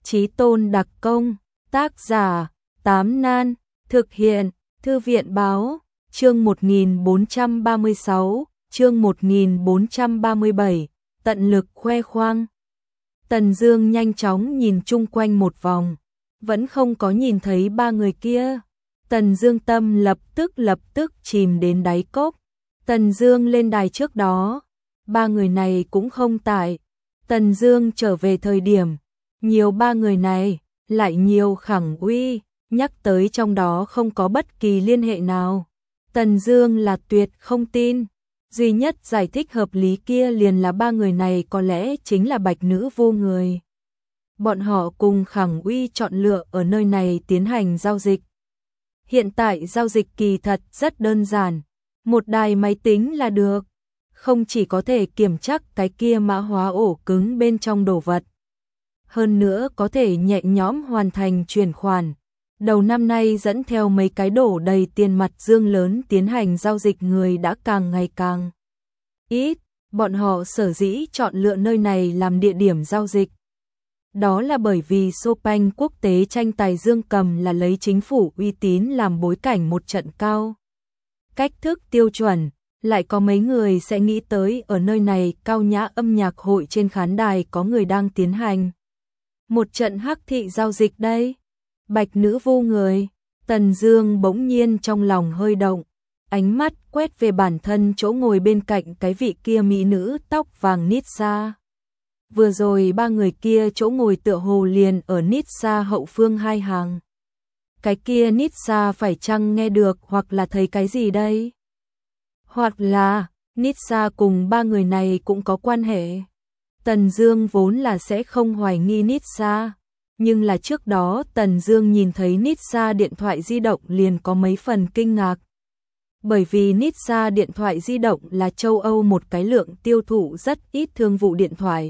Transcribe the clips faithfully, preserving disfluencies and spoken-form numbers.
Chí tôn đặc công, tác giả, Tám Nan, thực hiện, Thư viện báo, chương một nghìn bốn trăm ba mươi sáu, chương một nghìn bốn trăm ba mươi bảy, tận lực khoe khoang. Tần Dương nhanh chóng nhìn chung quanh một vòng, vẫn không có nhìn thấy ba người kia. Tần Dương tâm lập tức lập tức chìm đến đáy cốc. Tần Dương lên đài trước đó, ba người này cũng không tại. Tần Dương trở về thời điểm, nhiều ba người này, lại nhiều Khẳng Uy, nhắc tới trong đó không có bất kỳ liên hệ nào. Tần Dương là tuyệt không tin, duy nhất giải thích hợp lý kia liền là ba người này có lẽ chính là Bạch Nữ Vô Người. Bọn họ cùng Khẳng Uy chọn lựa ở nơi này tiến hành giao dịch. Hiện tại giao dịch kỳ thật rất đơn giản, một đài máy tính là được, không chỉ có thể kiểm tra cái kia mã hóa ổ cứng bên trong đồ vật, hơn nữa có thể nhẹ nhõm hoàn thành chuyển khoản. Đầu năm nay dẫn theo mấy cái đổ đầy tiền mặt dương lớn tiến hành giao dịch người đã càng ngày càng ít, bọn họ sở dĩ chọn lựa nơi này làm địa điểm giao dịch. Đó là bởi vì Chopin quốc tế tranh tài dương cầm là lấy chính phủ uy tín làm bối cảnh một trận cao. Cách thức tiêu chuẩn, lại có mấy người sẽ nghĩ tới ở nơi này cao nhã âm nhạc hội trên khán đài có người đang tiến hành một trận hắc thị giao dịch đây. Bạch Nữ Vô Người, Tần Dương bỗng nhiên trong lòng hơi động, ánh mắt quét về bản thân chỗ ngồi bên cạnh cái vị kia mỹ nữ tóc vàng Nitsa. Vừa rồi ba người kia chỗ ngồi tựa hồ liền ở Nitsa hậu phương hai hàng. Cái kia Nitsa phải chăng nghe được hoặc là thấy cái gì đây? Hoặc là Nitsa cùng ba người này cũng có quan hệ. Tần Dương vốn là sẽ không hoài nghi Nitsa, nhưng là trước đó Tần Dương nhìn thấy Nitsa điện thoại di động liền có mấy phần kinh ngạc. Bởi vì Nitsa điện thoại di động là châu Âu một cái lượng tiêu thụ rất ít thương vụ điện thoại.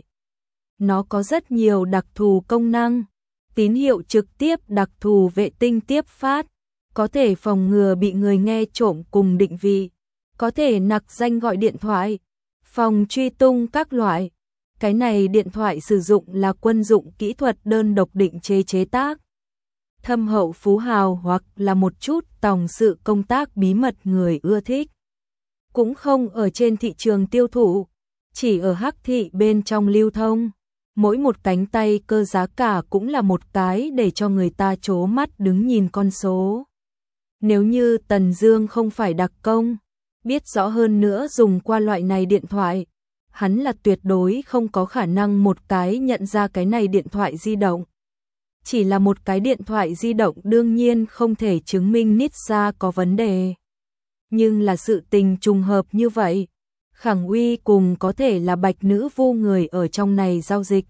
Nó có rất nhiều đặc thù công năng, tín hiệu trực tiếp đặc thù vệ tinh tiếp phát, có thể phòng ngừa bị người nghe trộm cùng định vị, có thể nặc danh gọi điện thoại, phòng truy tung các loại. Cái này điện thoại sử dụng là quân dụng kỹ thuật đơn độc định chế chế tác. Thâm hậu phú hào hoặc là một chút tòng sự công tác bí mật người ưa thích. Cũng không ở trên thị trường tiêu thụ, chỉ ở hắc thị bên trong lưu thông. Mỗi một cánh tay cơ giá cả cũng là một cái để cho người ta trố mắt đứng nhìn con số. Nếu như Tần Dương không phải đặc công, biết rõ hơn nữa dùng qua loại này điện thoại, hắn là tuyệt đối không có khả năng một cái nhận ra cái này điện thoại di động. Chỉ là một cái điện thoại di động đương nhiên không thể chứng minh Nitsa có vấn đề. Nhưng là sự tình trùng hợp như vậy, Khẳng Uy cùng có thể là Bạch Nữ Vô Người ở trong này giao dịch.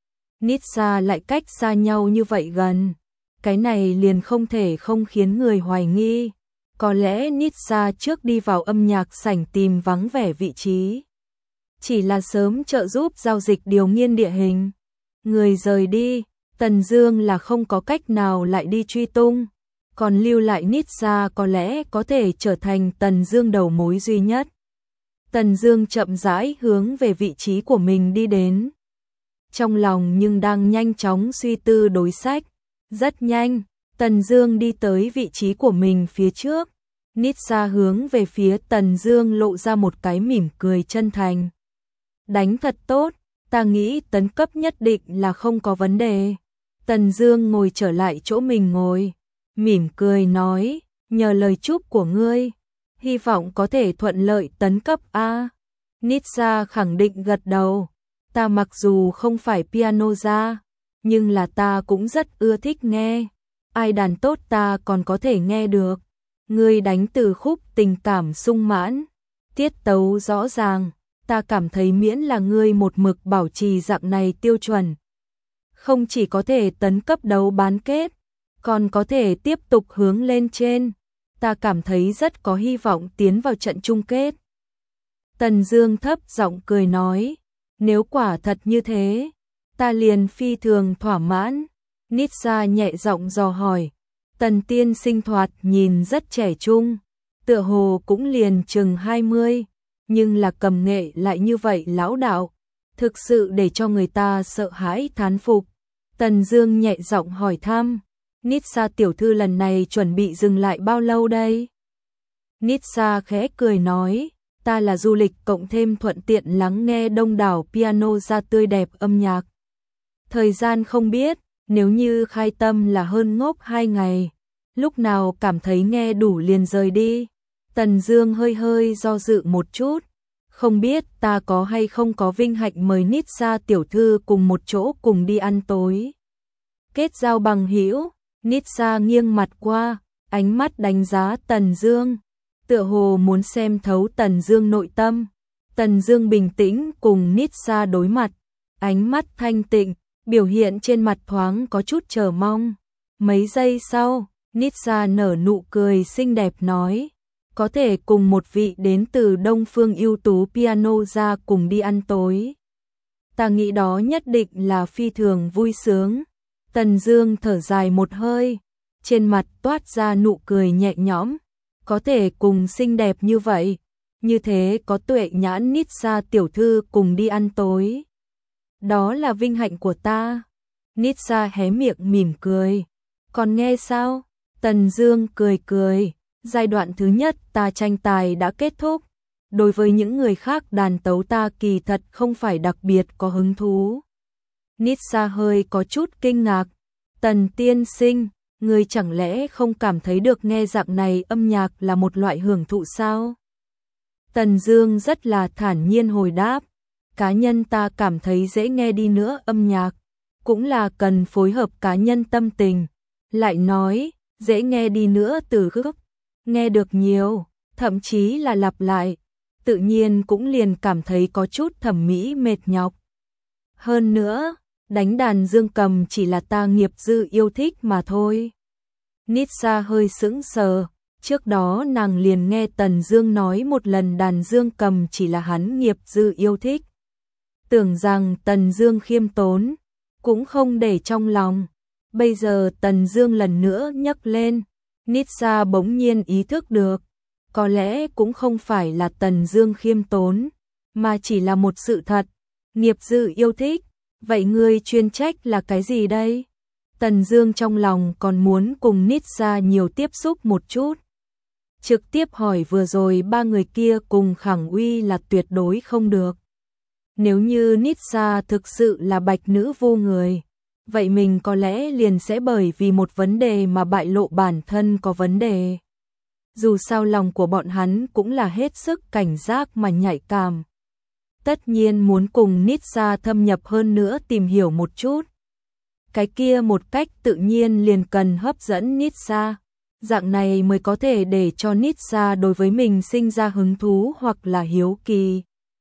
Nitsa lại cách xa nhau như vậy gần, cái này liền không thể không khiến người hoài nghi. Có lẽ Nitsa trước đi vào âm nhạc sảnh tìm vắng vẻ vị trí, chỉ là sớm trợ giúp giao dịch điều nghiên địa hình. Người rời đi, Tần Dương là không có cách nào lại đi truy tung, còn lưu lại Nitsa có lẽ có thể trở thành Tần Dương đầu mối duy nhất. Tần Dương chậm rãi hướng về vị trí của mình đi đến, trong lòng nhưng đang nhanh chóng suy tư đối sách. Rất nhanh, Tần Dương đi tới vị trí của mình phía trước. Nitsa hướng về phía Tần Dương lộ ra một cái mỉm cười chân thành. Đánh thật tốt, ta nghĩ tấn cấp nhất định là không có vấn đề. Tần Dương ngồi trở lại chỗ mình ngồi, mỉm cười nói, nhờ lời chúc của ngươi, hy vọng có thể thuận lợi tấn cấp a. Nitsa khẳng định gật đầu, ta mặc dù không phải piano gia, nhưng là ta cũng rất ưa thích nghe, ai đàn tốt ta còn có thể nghe được. Ngươi đánh từ khúc tình cảm sung mãn, tiết tấu rõ ràng, ta cảm thấy miễn là ngươi một mực bảo trì dạng này tiêu chuẩn, không chỉ có thể tấn cấp đấu bán kết, còn có thể tiếp tục hướng lên trên, ta cảm thấy rất có hy vọng tiến vào trận chung kết. Tần Dương thấp giọng cười nói, nếu quả thật như thế, ta liền phi thường thỏa mãn. Nitsa nhẹ giọng dò hỏi, Tần tiên sinh thoạt nhìn rất trẻ trung, tựa hồ cũng liền chừng hai mươi, nhưng là cầm nghệ lại như vậy lão đạo, thực sự để cho người ta sợ hãi thán phục. Tần Dương nhẹ giọng hỏi thăm, Nitsa tiểu thư lần này chuẩn bị dừng lại bao lâu đây? Nitsa khẽ cười nói, ta là du lịch cộng thêm thuận tiện lắng nghe đông đảo piano ra tươi đẹp âm nhạc. Thời gian không biết, nếu như khai tâm là hơn ngốc hai ngày, lúc nào cảm thấy nghe đủ liền rời đi. Tần Dương hơi hơi do dự một chút, không biết ta có hay không có vinh hạnh mời Nitsa tiểu thư cùng một chỗ cùng đi ăn tối. Kết giao bằng hữu, Nitsa nghiêng mặt qua, ánh mắt đánh giá Tần Dương, tựa hồ muốn xem thấu Tần Dương nội tâm. Tần Dương bình tĩnh cùng Nitsa đối mặt, ánh mắt thanh tịnh, biểu hiện trên mặt thoáng có chút chờ mong. Mấy giây sau, Nitsa nở nụ cười xinh đẹp nói, có thể cùng một vị đến từ Đông Phương ưu tú piano ra cùng đi ăn tối. Ta nghĩ đó nhất định là phi thường vui sướng. Tần Dương thở dài một hơi, trên mặt toát ra nụ cười nhẹ nhõm, có thể cùng xinh đẹp như vậy, như thế có tuệ nhãn Nitsa tiểu thư cùng đi ăn tối. Đó là vinh hạnh của ta. Nitsa hé miệng mỉm cười. Còn nghe sao? Tần Dương cười cười. Giai đoạn thứ nhất ta tranh tài đã kết thúc. Đối với những người khác đàn tấu ta kỳ thật không phải đặc biệt có hứng thú. Nitsa hơi có chút kinh ngạc. Tần tiên sinh, người chẳng lẽ không cảm thấy được nghe dạng này âm nhạc là một loại hưởng thụ sao? Tần Dương rất là thản nhiên hồi đáp. Cá nhân ta cảm thấy dễ nghe đi nữa âm nhạc, cũng là cần phối hợp cá nhân tâm tình. Lại nói, dễ nghe đi nữa từ khúc, nghe được nhiều, thậm chí là lặp lại, tự nhiên cũng liền cảm thấy có chút thẩm mỹ mệt nhọc. Hơn nữa, đánh đàn dương cầm chỉ là ta nghiệp dư yêu thích mà thôi. Nitsa hơi sững sờ, trước đó nàng liền nghe Tần Dương nói một lần đàn dương cầm chỉ là hắn nghiệp dư yêu thích. Tưởng rằng Tần Dương khiêm tốn, cũng không để trong lòng. Bây giờ Tần Dương lần nữa nhắc lên, Nitsa bỗng nhiên ý thức được, có lẽ cũng không phải là Tần Dương khiêm tốn, mà chỉ là một sự thật, nghiệp dư yêu thích, vậy ngươi chuyên trách là cái gì đây? Tần Dương trong lòng còn muốn cùng Nitsa nhiều tiếp xúc một chút. Trực tiếp hỏi vừa rồi ba người kia cùng Khẳng Uy là tuyệt đối không được. Nếu như Nitsa thực sự là bạch nữ vô người, vậy mình có lẽ liền sẽ bởi vì một vấn đề mà bại lộ bản thân có vấn đề. Dù sao lòng của bọn hắn cũng là hết sức cảnh giác mà nhạy cảm. Tất nhiên muốn cùng Nitsa thâm nhập hơn nữa tìm hiểu một chút. Cái kia một cách tự nhiên liền cần hấp dẫn Nitsa. Dạng này mới có thể để cho Nitsa đối với mình sinh ra hứng thú hoặc là hiếu kỳ.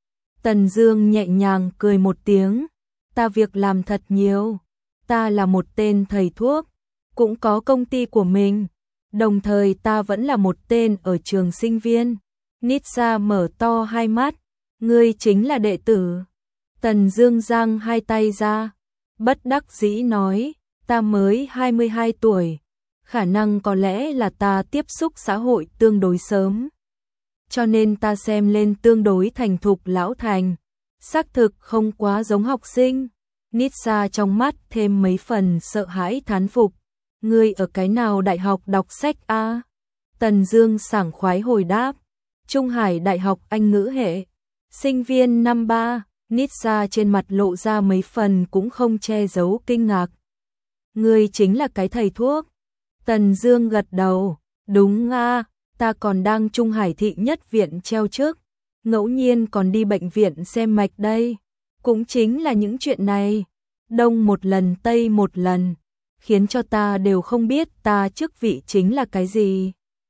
Tần Dương nhẹ nhàng cười một tiếng, ta việc làm thật nhiều, ta là một tên thầy thuốc, cũng có công ty của mình, đồng thời ta vẫn là một tên ở trường sinh viên. Nitsa mở to hai mắt, ngươi chính là đệ tử. Tần Dương giang hai tay ra, bất đắc dĩ nói, ta mới hai mươi hai tuổi, khả năng có lẽ là ta tiếp xúc xã hội tương đối sớm. Cho nên ta xem lên tương đối thành thục lão thành, xác thực không quá giống học sinh. Nitsa trong mắt thêm mấy phần sợ hãi thán phục. Ngươi ở cái nào đại học đọc sách a? Tần Dương sảng khoái hồi đáp. Trung Hải Đại học Anh ngữ hệ. Sinh viên năm ba. Nitsa trên mặt lộ ra mấy phần cũng không che giấu kinh ngạc. Ngươi chính là cái thầy thuốc. Tần Dương gật đầu. Đúng a, ta còn đang Trung Hải thị nhất viện treo chức, ngẫu nhiên còn đi bệnh viện xem mạch đây. Cũng chính là những chuyện này, đông một lần tây một lần, khiến cho ta đều không biết ta chức vị chính là cái gì.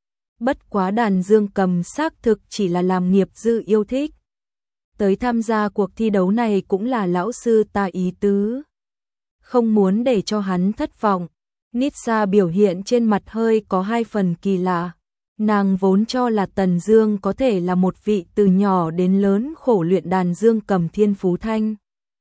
Bất quá đàn dương cầm xác thực chỉ là làm nghiệp dư yêu thích. Tới tham gia cuộc thi đấu này cũng là lão sư ta ý tứ. Không muốn để cho hắn thất vọng, Nitsa biểu hiện trên mặt hơi có hai phần kỳ lạ. Nàng vốn cho là Tần Dương có thể là một vị từ nhỏ đến lớn khổ luyện đàn dương cầm thiên phú thanh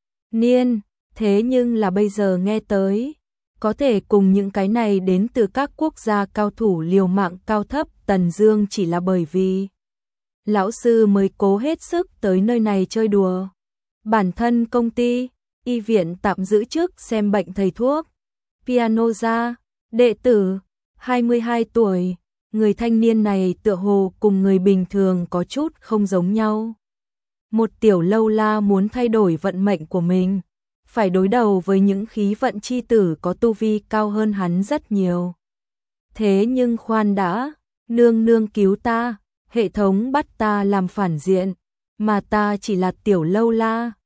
niên, thế nhưng là bây giờ nghe tới, có thể cùng những cái này đến từ các quốc gia cao thủ liều mạng cao thấp, Tần Dương chỉ là bởi vì lão sư mới cố hết sức tới nơi này chơi đùa. Bản thân công ty, y viện tạm giữ trước xem bệnh thầy thuốc. Piano gia, đệ tử, hai mươi hai tuổi, người thanh niên này tựa hồ cùng người bình thường có chút không giống nhau. Một tiểu lâu la muốn thay đổi vận mệnh của mình, phải đối đầu với những khí vận chi tử có tu vi cao hơn hắn rất nhiều. Thế nhưng khoan đã, nương nương cứu ta, hệ thống bắt ta làm phản diện, mà ta chỉ là tiểu lâu la,